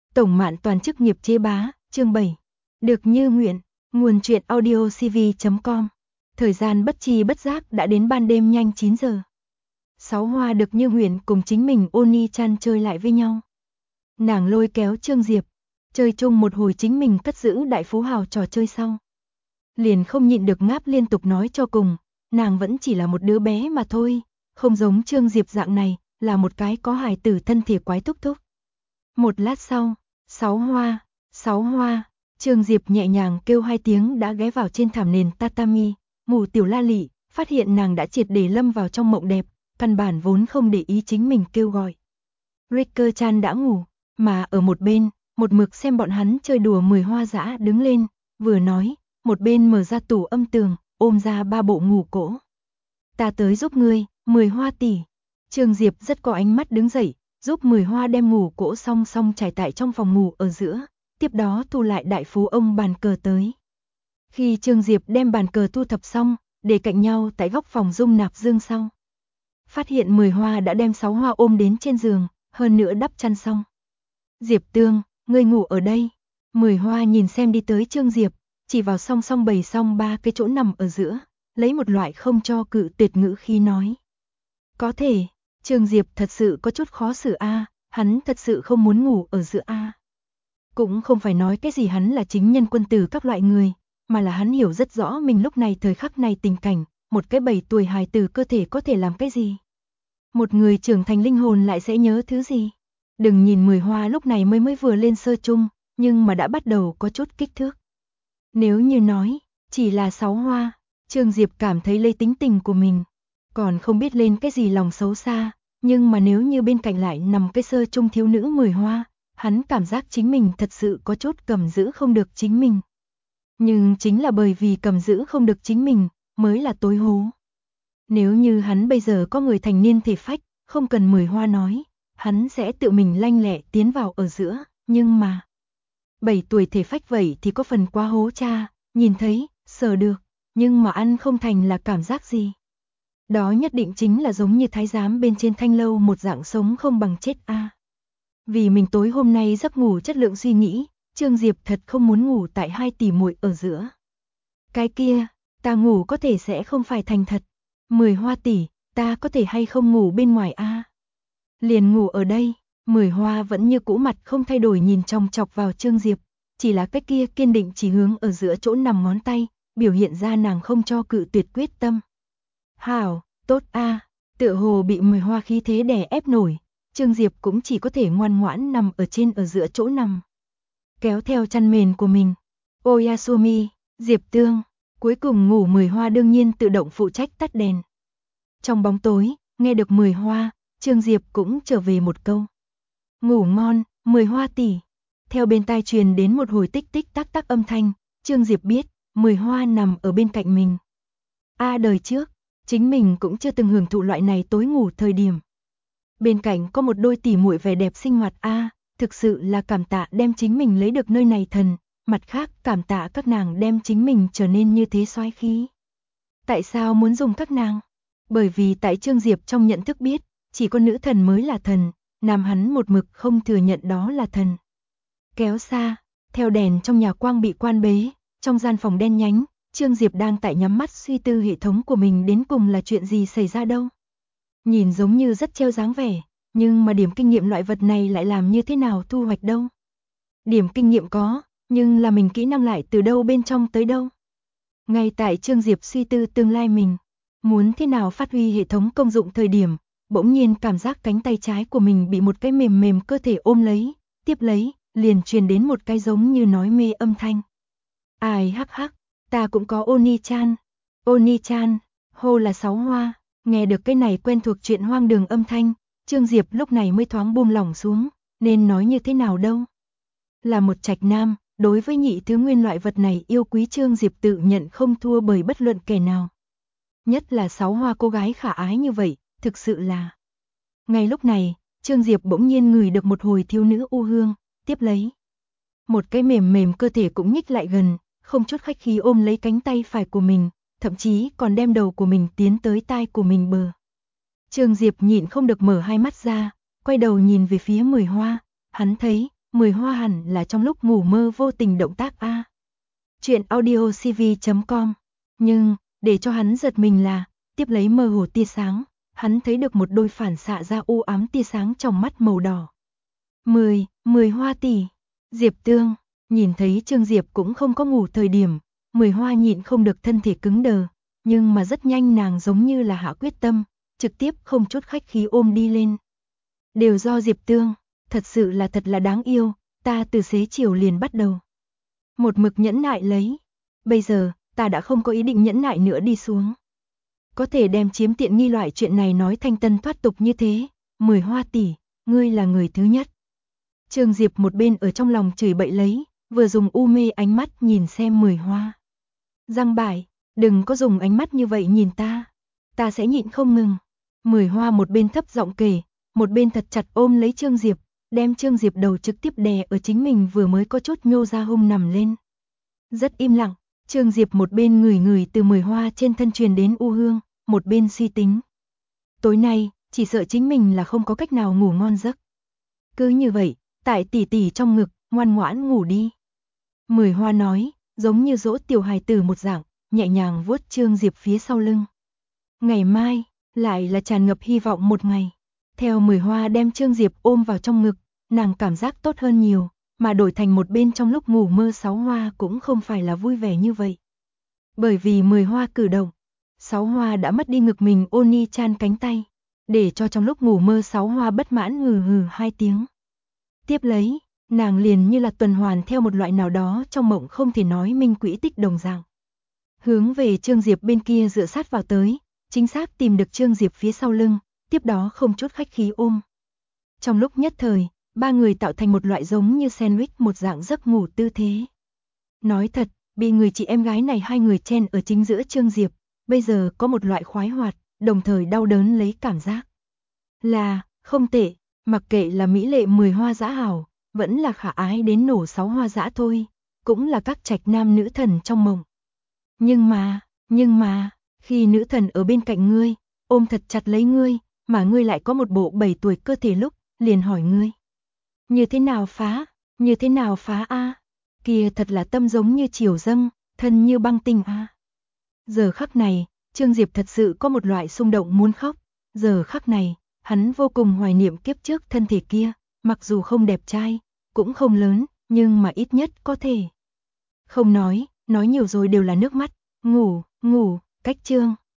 Tổng Mạn Toàn chức nghiệp chế bá, chương 7. Được như nguyện, nguồn truyện audio cv.com. Thời gian bất tri bất giác đã đến ban đêm nhanh 9 giờ. Sáu Hoa được như nguyện cùng chính mình Oni-chan chơi lại với nhau. Nàng lôi kéo Trương Diệp, chơi chung một hồi chính mình cất giữ đại phú hào trò chơi sau. Liền không nhịn được ngáp liên tục nói cho cùng, nàng vẫn chỉ là một đứa bé mà thôi, không giống Trương Diệp dạng này, là một cái có hài tử thân thể quái thúc thúc. Một lát sau, Sáu Hoa, Trương Diệp nhẹ nhàng kêu hai tiếng đã ghé vào trên thảm nền tatami, ngủ tiểu la lị, phát hiện nàng đã triệt để lâm vào trong mộng đẹp, căn bản vốn không để ý chính mình kêu gọi. Ricker-chan đã ngủ, mà ở một bên, một mực xem bọn hắn chơi đùa Mười Hoa dã đứng lên, vừa nói, một bên mở ra tủ âm tường, ôm ra 3 bộ ngủ cỗ. Ta tới giúp ngươi, Mười Hoa tỷ. Trương Diệp rất có ánh mắt đứng dậy, giúp Mười Hoa đem ngủ cỗ song song trải tại trong phòng ngủ ở giữa, tiếp đó thu lại đại phú ông bàn cờ tới. Khi Trương Diệp đem bàn cờ thu thập xong, để cạnh nhau tại góc phòng dung nạp dương sau. Phát hiện Mười Hoa đã đem Sáu Hoa ôm đến trên giường, hơn nữa đắp chăn xong. Diệp Tương, ngươi ngủ ở đây. Mười Hoa nhìn xem đi tới Trương Diệp, chỉ vào song song bày xong 3 cái chỗ nằm ở giữa, lấy một loại không cho cự tuyệt ngữ khi nói. Có thể. Trương Diệp thật sự có chút khó xử a, hắn thật sự không muốn ngủ ở giữa a. Cũng không phải nói cái gì hắn là chính nhân quân tử các loại người, mà là hắn hiểu rất rõ mình lúc này thời khắc này tình cảnh, một cái 7 tuổi hài tử cơ thể có thể làm cái gì. Một người trưởng thành linh hồn lại sẽ nhớ thứ gì. Đừng nhìn Mười Hoa lúc này mới vừa lên sơ chung, nhưng mà đã bắt đầu có chút kích thước. Nếu như nói, chỉ là Sáu Hoa, Trương Diệp cảm thấy lấy tính tình của mình, còn không biết lên cái gì lòng xấu xa, nhưng mà nếu như bên cạnh lại nằm cái sơ chung thiếu nữ Mười Hoa, hắn cảm giác chính mình thật sự có chút cầm giữ không được chính mình. Nhưng chính là bởi vì cầm giữ không được chính mình, mới là tối hố. Nếu như hắn bây giờ có người thành niên thể phách, không cần Mười Hoa nói, hắn sẽ tự mình lanh lẹ tiến vào ở giữa, nhưng mà 7 tuổi thể phách vậy thì có phần quá hố cha, nhìn thấy, sờ được, nhưng mà ăn không thành là cảm giác gì. Đó nhất định chính là giống như thái giám bên trên thanh lâu một dạng sống không bằng chết a. Vì mình tối hôm nay giấc ngủ chất lượng suy nghĩ, Trương Diệp thật không muốn ngủ tại hai tỷ muội ở giữa. Cái kia, ta ngủ có thể sẽ không phải thành thật. Mười Hoa tỷ, ta có thể hay không ngủ bên ngoài a? Liền ngủ ở đây. Mười Hoa vẫn như cũ mặt không thay đổi nhìn chòng chọc vào Trương Diệp, chỉ là cái kia kiên định chỉ hướng ở giữa chỗ nằm ngón tay, biểu hiện ra nàng không cho cự tuyệt quyết tâm. Hảo, tốt a. Tựa hồ bị Mười Hoa khí thế đè ép nổi, Trương Diệp cũng chỉ có thể ngoan ngoãn nằm ở trên ở giữa chỗ nằm. Kéo theo chăn mền của mình. Oyasumi, Diệp Tương, cuối cùng ngủ Mười Hoa đương nhiên tự động phụ trách tắt đèn. Trong bóng tối, nghe được Mười Hoa, Trương Diệp cũng trở về một câu. Ngủ ngon, Mười Hoa tỷ. Theo bên tai truyền đến một hồi tích tích tắc tắc âm thanh, Trương Diệp biết, Mười Hoa nằm ở bên cạnh mình. Đời trước, chính mình cũng chưa từng hưởng thụ loại này tối ngủ thời điểm. Bên cạnh có một đôi tỷ muội vẻ đẹp sinh hoạt thực sự là cảm tạ đem chính mình lấy được nơi này thần, mặt khác cảm tạ các nàng đem chính mình trở nên như thế soái khí. Tại sao muốn dùng các nàng? Bởi vì tại Trương Diệp trong nhận thức biết, chỉ có nữ thần mới là thần, nam hắn một mực không thừa nhận đó là thần. Kéo xa, theo đèn trong nhà quang bị quan bế, trong gian phòng đen nhánh, Trương Diệp đang tại nhắm mắt suy tư hệ thống của mình đến cùng là chuyện gì xảy ra đâu. Nhìn giống như rất treo dáng vẻ, nhưng mà điểm kinh nghiệm loại vật này lại làm như thế nào thu hoạch đâu. Điểm kinh nghiệm có, nhưng là mình kỹ năng lại từ đâu bên trong tới đâu. Ngay tại Trương Diệp suy tư tương lai mình, muốn thế nào phát huy hệ thống công dụng thời điểm, bỗng nhiên cảm giác cánh tay trái của mình bị một cái mềm mềm cơ thể ôm lấy, tiếp lấy, liền truyền đến một cái giống như nói mê âm thanh. Ai hắc hắc, ta cũng có Oni-chan. Oni-chan, hô là Sáu Hoa. Nghe được cái này quen thuộc chuyện hoang đường âm thanh, Trương Diệp lúc này mới thoáng buông lỏng xuống, nên nói như thế nào đâu. Là một trạch nam, đối với nhị thứ nguyên loại vật này yêu quý Trương Diệp tự nhận không thua bởi bất luận kẻ nào. Nhất là Sáu Hoa cô gái khả ái như vậy, thực sự là. Ngay lúc này, Trương Diệp bỗng nhiên ngửi được một hồi thiếu nữ u hương, tiếp lấy. Một cái mềm mềm cơ thể cũng nhích lại gần, không chút khách khí ôm lấy cánh tay phải của mình, thậm chí còn đem đầu của mình tiến tới tai của mình bờ. Trương Diệp nhịn không được mở hai mắt ra, quay đầu nhìn về phía Mười Hoa, hắn thấy, 10 hoa hẳn là trong lúc ngủ mơ vô tình động tác a. Chuyện audiocv.com. Nhưng, để cho hắn giật mình là, tiếp lấy mơ hồ tia sáng, hắn thấy được một đôi phản xạ ra u ám tia sáng trong mắt màu đỏ. 10 hoa tỷ. Diệp Tương, nhìn thấy Trương Diệp cũng không có ngủ thời điểm, 10 hoa nhịn không được thân thể cứng đờ, nhưng mà rất nhanh nàng giống như là hạ quyết tâm, trực tiếp không chút khách khí ôm đi lên. Đều do Diệp Tương, thật sự là thật là đáng yêu, ta từ xế chiều liền bắt đầu. Một mực nhẫn nại lấy, bây giờ, ta đã không có ý định nhẫn nại nữa đi xuống. Có thể đem chiếm tiện nghi loại chuyện này nói thanh tân thoát tục như thế, 10 hoa tỷ, ngươi là người thứ nhất. Trương Diệp một bên ở trong lòng chửi bậy lấy, vừa dùng u mê ánh mắt nhìn xem 10 hoa. Giang Bải, đừng có dùng ánh mắt như vậy nhìn ta sẽ nhịn không ngừng. 10 hoa một bên thấp giọng kể, một bên thật chặt ôm lấy Trương Diệp, đem Trương Diệp đầu trực tiếp đè ở chính mình vừa mới có chút nhô ra hông nằm lên. Rất im lặng, Trương Diệp một bên ngửi từ 10 hoa trên thân truyền đến u hương, một bên suy tính. Tối nay, chỉ sợ chính mình là không có cách nào ngủ ngon giấc. Cứ như vậy, tại tỷ tỷ trong ngực, ngoan ngoãn ngủ đi. 10 hoa nói, giống như dỗ tiểu hài tử một dạng, nhẹ nhàng vuốt Trương Diệp phía sau lưng. Ngày mai, lại là tràn ngập hy vọng một ngày. Theo 10 hoa đem Trương Diệp ôm vào trong ngực, nàng cảm giác tốt hơn nhiều, mà đổi thành một bên trong lúc ngủ mơ 6 hoa cũng không phải là vui vẻ như vậy. Bởi vì 10 hoa cử động, 6 hoa đã mất đi ngực mình ôn ni chan cánh tay, để cho trong lúc ngủ mơ 6 hoa bất mãn hừ hừ 2 tiếng. Tiếp lấy, nàng liền như là tuần hoàn theo một loại nào đó trong mộng không thể nói minh quỹ tích đồng dạng. Hướng về Trương Diệp bên kia dựa sát vào tới, chính xác tìm được Trương Diệp phía sau lưng, tiếp đó không chút khách khí ôm. Trong lúc nhất thời, ba người tạo thành một loại giống như sandwich một dạng giấc ngủ tư thế. Nói thật, bị người chị em gái này hai người chen ở chính giữa Trương Diệp, bây giờ có một loại khoái hoạt, đồng thời đau đớn lấy cảm giác. Là, không tệ, mặc kệ là mỹ lệ 10 hoa dã hảo, vẫn là khả ái đến nổ 6 hoa dã thôi, cũng là các trạch nam nữ thần trong mộng. Nhưng mà, khi nữ thần ở bên cạnh ngươi, ôm thật chặt lấy ngươi, mà ngươi lại có một bộ 7 tuổi cơ thể lúc, liền hỏi ngươi. Như thế nào phá a? Kia thật là tâm giống như chiều dâng, thân như băng tinh a. Giờ khắc này, Trương Diệp thật sự có một loại xung động muốn khóc, giờ khắc này, hắn vô cùng hoài niệm kiếp trước thân thể kia, mặc dù không đẹp trai, cũng không lớn, nhưng mà ít nhất có thể. Không nói nhiều rồi đều là nước mắt, ngủ, cách chương.